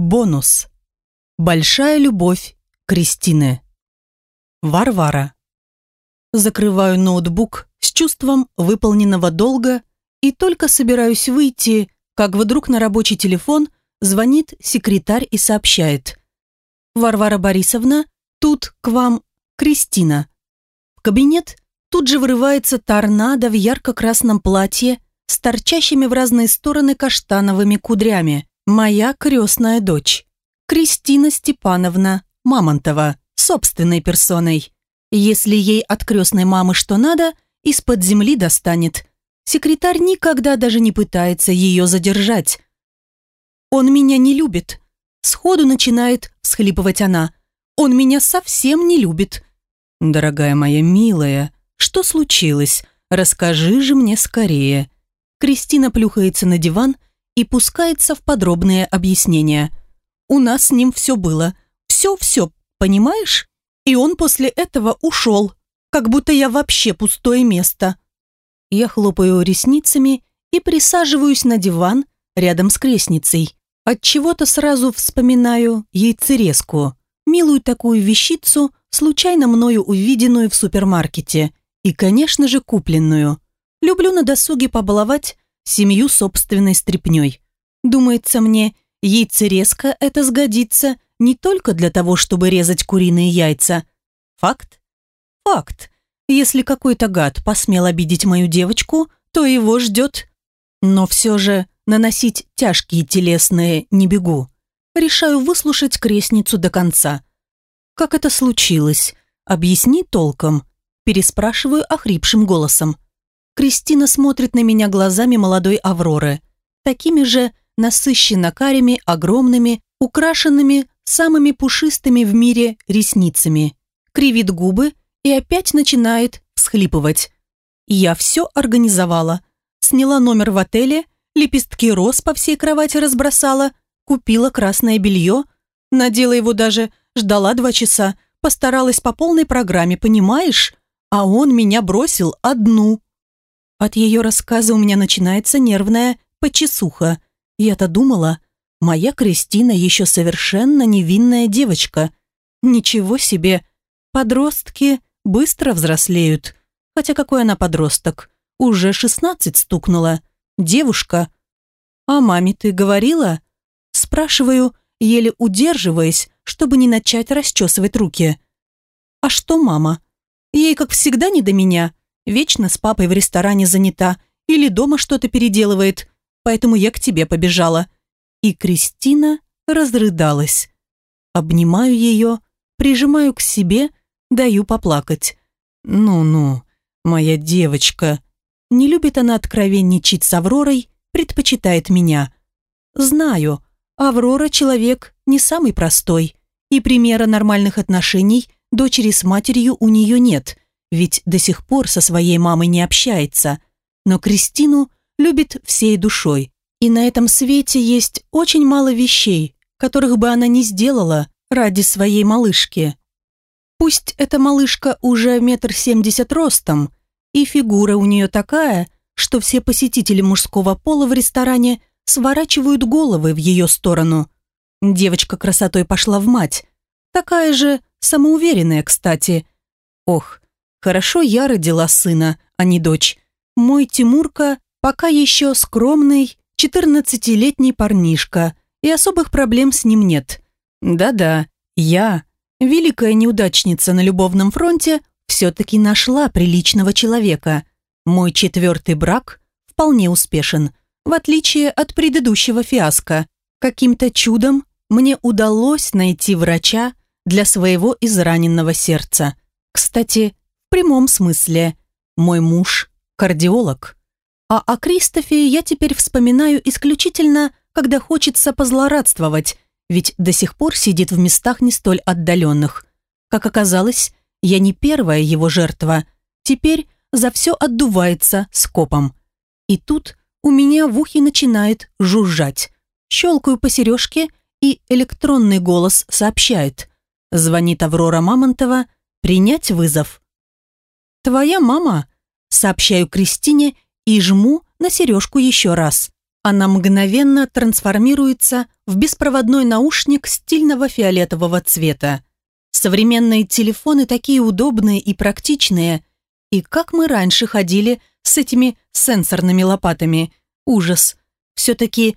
Бонус. Большая любовь Кристины. Варвара. Закрываю ноутбук с чувством выполненного долга и только собираюсь выйти, как вдруг на рабочий телефон звонит секретарь и сообщает: «Варвара Борисовна, тут к вам Кристина». В кабинет тут же вырывается торнадо в ярко-красном платье с торчащими в разные стороны каштановыми кудрями. Моя крестная дочь. Кристина Степановна Мамонтова, собственной персоной. Если ей от крестной мамы что надо, из-под земли достанет. Секретарь никогда даже не пытается ее задержать. «Он меня не любит», — сходу начинает всхлипывать она. «Он меня совсем не любит». «Дорогая моя милая, что случилось? Расскажи же мне скорее». Кристина плюхается на диван и пускается в подробные объяснения. «У нас с ним все было. Все, понимаешь? И он после этого ушел, как будто я вообще пустое место». Я хлопаю ресницами и присаживаюсь на диван рядом с крестницей. Отчего-то сразу вспоминаю яйцерезку, милую такую вещицу, случайно мною увиденную в супермаркете и, конечно же, купленную. Люблю на досуге побаловать семью собственной стряпнёй. Думается мне, яйцерезка это сгодится не только для того, чтобы резать куриные яйца. Факт? Факт. Если какой-то гад посмел обидеть мою девочку, то его ждет. Но все же наносить тяжкие телесные не бегу. Решаю выслушать крестницу до конца. «Как это случилось? Объясни толком», – переспрашиваю охрипшим голосом. Кристина смотрит на меня глазами молодой Авроры, такими же насыщенно-карими, огромными, украшенными самыми пушистыми в мире ресницами. Кривит губы и опять начинает всхлипывать. «Я все организовала. Сняла номер в отеле, лепестки роз по всей кровати разбросала, купила красное белье, надела его даже, ждала 2 часа, постаралась по полной программе, понимаешь? А он меня бросил одну». От ее рассказа у меня начинается нервная почесуха. Я-то думала, моя Кристина еще совершенно невинная девочка. Ничего себе, подростки быстро взрослеют. Хотя какой она подросток? Уже 16 стукнула. Девушка. «А маме ты говорила?» Спрашиваю, еле удерживаясь, чтобы не начать расчесывать руки. «А что мама? Ей, как всегда, не до меня. Вечно с папой в ресторане занята или дома что-то переделывает, поэтому я к тебе побежала». И Кристина разрыдалась. Обнимаю ее, прижимаю к себе, даю поплакать. «Ну-ну, моя девочка». Не любит она откровенничать с Авророй, предпочитает меня. Знаю, Аврора человек не самый простой, и примера нормальных отношений дочери с матерью у нее нет, ведь до сих пор со своей мамой не общается. Но Кристину любит всей душой, и на этом свете есть очень мало вещей, которых бы она не сделала ради своей малышки. Пусть эта малышка уже 1,70 м ростом, и фигура у нее такая, что все посетители мужского пола в ресторане сворачивают головы в ее сторону. Девочка красотой пошла в мать. Такая же самоуверенная, кстати. Ох, хорошо я родила сына, а не дочь. Мой Тимурка пока еще скромный 14-летний парнишка, и особых проблем с ним нет. Да-да, я, великая неудачница на любовном фронте, все-таки нашла приличного человека. Мой 4-й брак вполне успешен, в отличие от предыдущего фиаско. Каким-то чудом мне удалось найти врача для своего израненного сердца. Кстати, в прямом смысле, мой муж – кардиолог. А о Кристофе я теперь вспоминаю исключительно, когда хочется позлорадствовать, ведь до сих пор сидит в местах не столь отдаленных. Как оказалось, я не первая его жертва. Теперь за все отдувается скопом. И тут у меня в ухе начинает жужжать. Щелкаю по сережке, и электронный голос сообщает. Звонит Аврора Мамонтова. Принять вызов. «Твоя мама?» Сообщаю Кристине и жму на сережку еще раз. Она мгновенно трансформируется в беспроводной наушник стильного фиолетового цвета. Современные телефоны такие удобные и практичные. И как мы раньше ходили с этими сенсорными лопатами. Ужас. Все-таки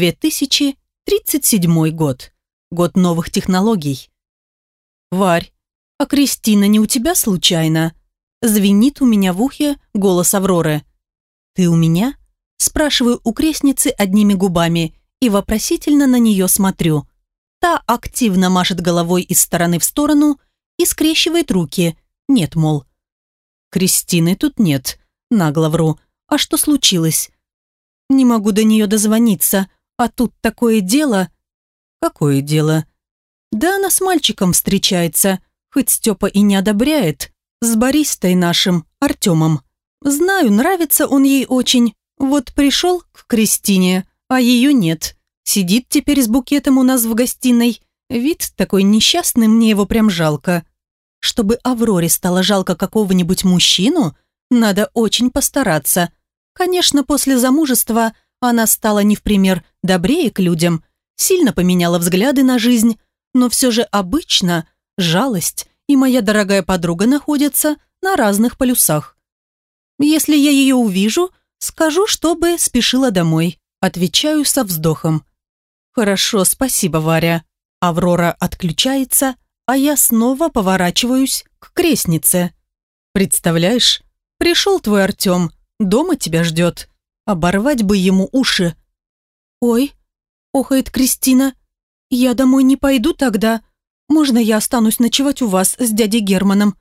2037 год. Год новых технологий. «Варь, а Кристина не у тебя случайно?» Звенит у меня в ухе голос Авроры. «Ты у меня?» Спрашиваю у крестницы одними губами и вопросительно на нее смотрю. Та активно машет головой из стороны в сторону и скрещивает руки. Нет, мол. «Кристины тут нет», нагло вру. «А что случилось?» «Не могу до нее дозвониться, а тут такое дело». «Какое дело?» «Да она с мальчиком встречается, хоть Степа и не одобряет, с баристой нашим, Артемом. Знаю, нравится он ей очень. Вот пришел к Кристине, а ее нет. Сидит теперь с букетом у нас в гостиной. Вид такой несчастный, мне его прям жалко. Чтобы Авроре стало жалко какого-нибудь мужчину, надо очень постараться. Конечно, после замужества она стала не в пример добрее к людям, сильно поменяла взгляды на жизнь, но все же обычно жалость и моя дорогая подруга находятся на разных полюсах. Если я ее увижу, скажу, чтобы спешила домой. Отвечаю со вздохом. «Хорошо, спасибо, Варя». Аврора отключается, а я снова поворачиваюсь к крестнице. «Представляешь, пришел твой Артем, дома тебя ждет. Оборвать бы ему уши». «Ой», — охает Кристина, — «я домой не пойду тогда. Можно я останусь ночевать у вас с дядей Германом?»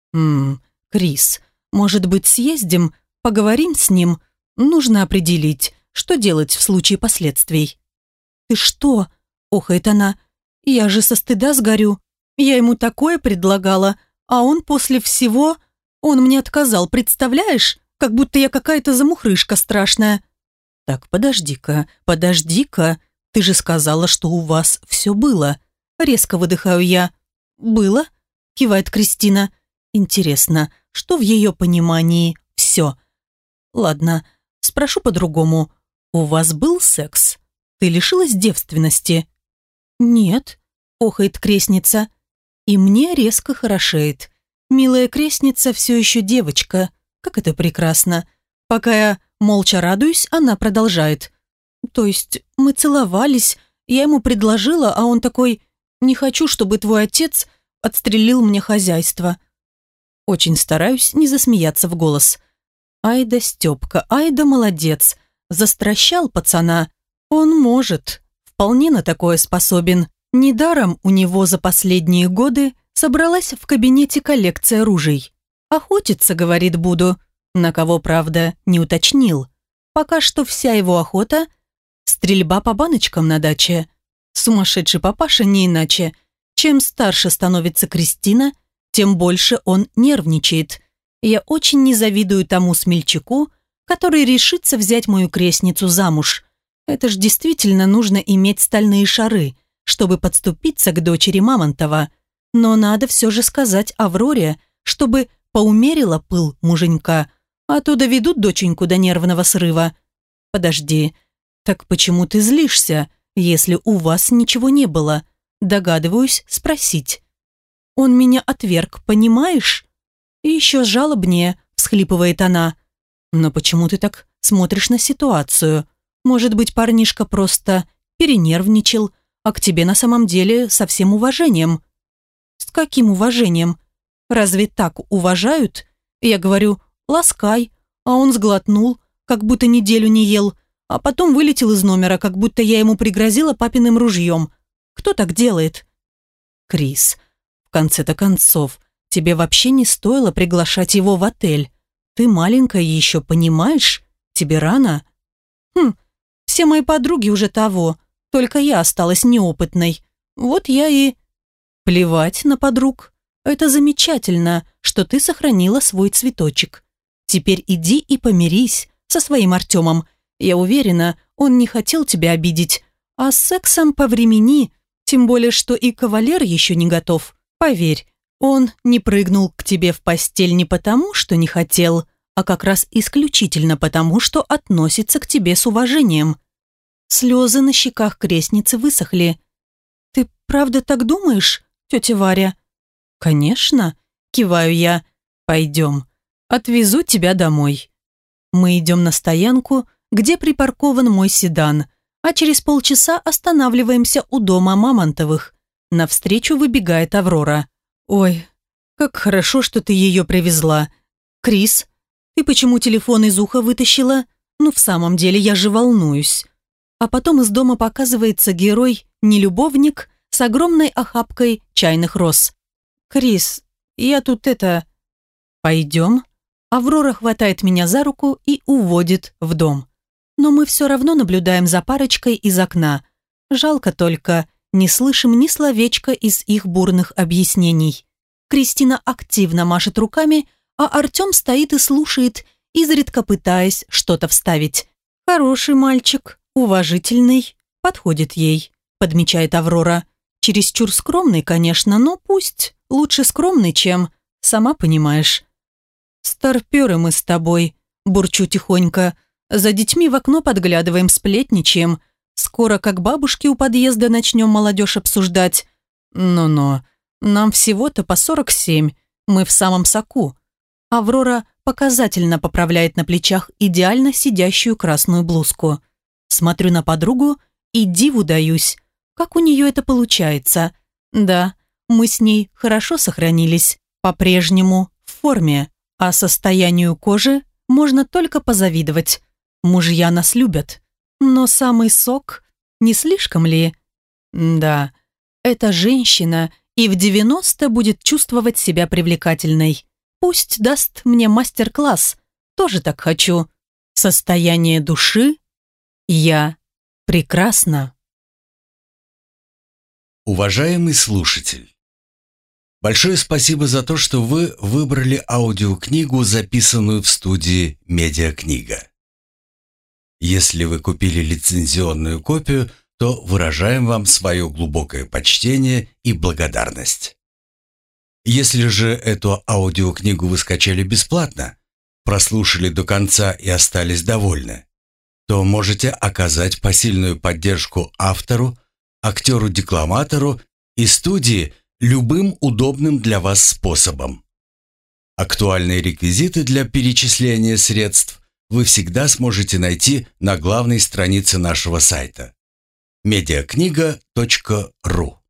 Крис, может быть, съездим, поговорим с ним? Нужно определить, что делать в случае последствий». «Ты что?» – охает она. «Я же со стыда сгорю. Я ему такое предлагала, а он после всего... Он мне отказал, представляешь? Как будто я какая-то замухрышка страшная». «Так, подожди-ка, ты же сказала, что у вас все было». Резко выдыхаю я. «Было?» – кивает Кристина. «Интересно, что в ее понимании все?» «Ладно, спрошу по-другому. У вас был секс? Ты лишилась девственности?» «Нет», – охает крестница. И мне резко хорошеет. Милая крестница все еще девочка. Как это прекрасно. Пока я молча радуюсь, она продолжает. «То есть мы целовались, я ему предложила, а он такой: не хочу, чтобы твой отец отстрелил мне хозяйство». Очень стараюсь не засмеяться в голос. Ай да Степка, ай да молодец. Застращал пацана. Он может, вполне на такое способен. Недаром у него за последние годы собралась в кабинете коллекция ружей. «Охотиться, — говорит, — буду». На кого, правда, не уточнил. Пока что вся его охота — стрельба по баночкам на даче. Сумасшедший папаша не иначе. Чем старше становится Кристина, тем больше он нервничает. Я очень не завидую тому смельчаку, который решится взять мою крестницу замуж. Это ж действительно нужно иметь стальные шары, чтобы подступиться к дочери Мамонтова. Но надо все же сказать Авроре, чтобы поумерила пыл муженька, а то доведут доченьку до нервного срыва. «Подожди, так почему ты злишься, если у вас ничего не было?» Догадываюсь спросить. «Он меня отверг, понимаешь?» И еще жалобнее всхлипывает она. «Но почему ты так смотришь на ситуацию? Может быть, парнишка просто перенервничал, а к тебе на самом деле со всем уважением». «С каким уважением? Разве так уважают?» Я говорю: «Ласкай», а он сглотнул, как будто неделю не ел, а потом вылетел из номера, как будто я ему пригрозила папиным ружьем. Кто так делает?» «Крис, в конце-то концов, тебе вообще не стоило приглашать его в отель. Ты маленькая еще, понимаешь? Тебе рано». Все мои подруги уже того, только я осталась неопытной. Вот я и... Плевать на подруг. Это замечательно, что ты сохранила свой цветочек. Теперь иди и помирись со своим Артемом. Я уверена, он не хотел тебя обидеть. А с сексом повремени, тем более, что и кавалер еще не готов. Поверь, он не прыгнул к тебе в постель не потому, что не хотел, а как раз исключительно потому, что относится к тебе с уважением. Слезы на щеках крестницы высохли. «Ты правда так думаешь, тетя Варя?» «Конечно», – киваю я. «Пойдем, отвезу тебя домой». Мы идем на стоянку, где припаркован мой седан, а через полчаса останавливаемся у дома Мамонтовых. Навстречу выбегает Аврора. «Ой, как хорошо, что ты ее привезла. Крис, ты почему телефон из уха вытащила? Ну, в самом деле, я же волнуюсь». А потом из дома показывается герой-нелюбовник с огромной охапкой чайных роз. «Крис, я тут это...» «Пойдем?» Аврора хватает меня за руку и уводит в дом. Но мы все равно наблюдаем за парочкой из окна. Жалко только, не слышим ни словечка из их бурных объяснений. Кристина активно машет руками, а Артем стоит и слушает, изредка пытаясь что-то вставить. «Хороший мальчик, уважительный, подходит ей», подмечает Аврора. «Чересчур скромный, конечно, но пусть. Лучше скромный, чем... Сама понимаешь». «Старпёры мы с тобой», бурчу тихонько. «За детьми в окно подглядываем, сплетничаем. Скоро, как бабушки у подъезда, начнем молодежь обсуждать. Но нам всего-то по 47, мы в самом соку». Аврора показательно поправляет на плечах идеально сидящую красную блузку. Смотрю на подругу и диву даюсь. Как у нее это получается? Да, мы с ней хорошо сохранились, по-прежнему в форме, а состоянию кожи можно только позавидовать. Мужья нас любят, но самый сок не слишком ли? Да, эта женщина и в 90 будет чувствовать себя привлекательной. Пусть даст мне мастер-класс, тоже так хочу. Состояние души я прекрасна. Уважаемый слушатель, большое спасибо за то, что вы выбрали аудиокнигу, записанную в студии «Медиакнига». Если вы купили лицензионную копию, то выражаем вам свое глубокое почтение и благодарность. Если же эту аудиокнигу вы скачали бесплатно, прослушали до конца и остались довольны, то можете оказать посильную поддержку автору, актеру-декламатору и студии любым удобным для вас способом. Актуальные реквизиты для перечисления средств вы всегда сможете найти на главной странице нашего сайта mediakniga.ru.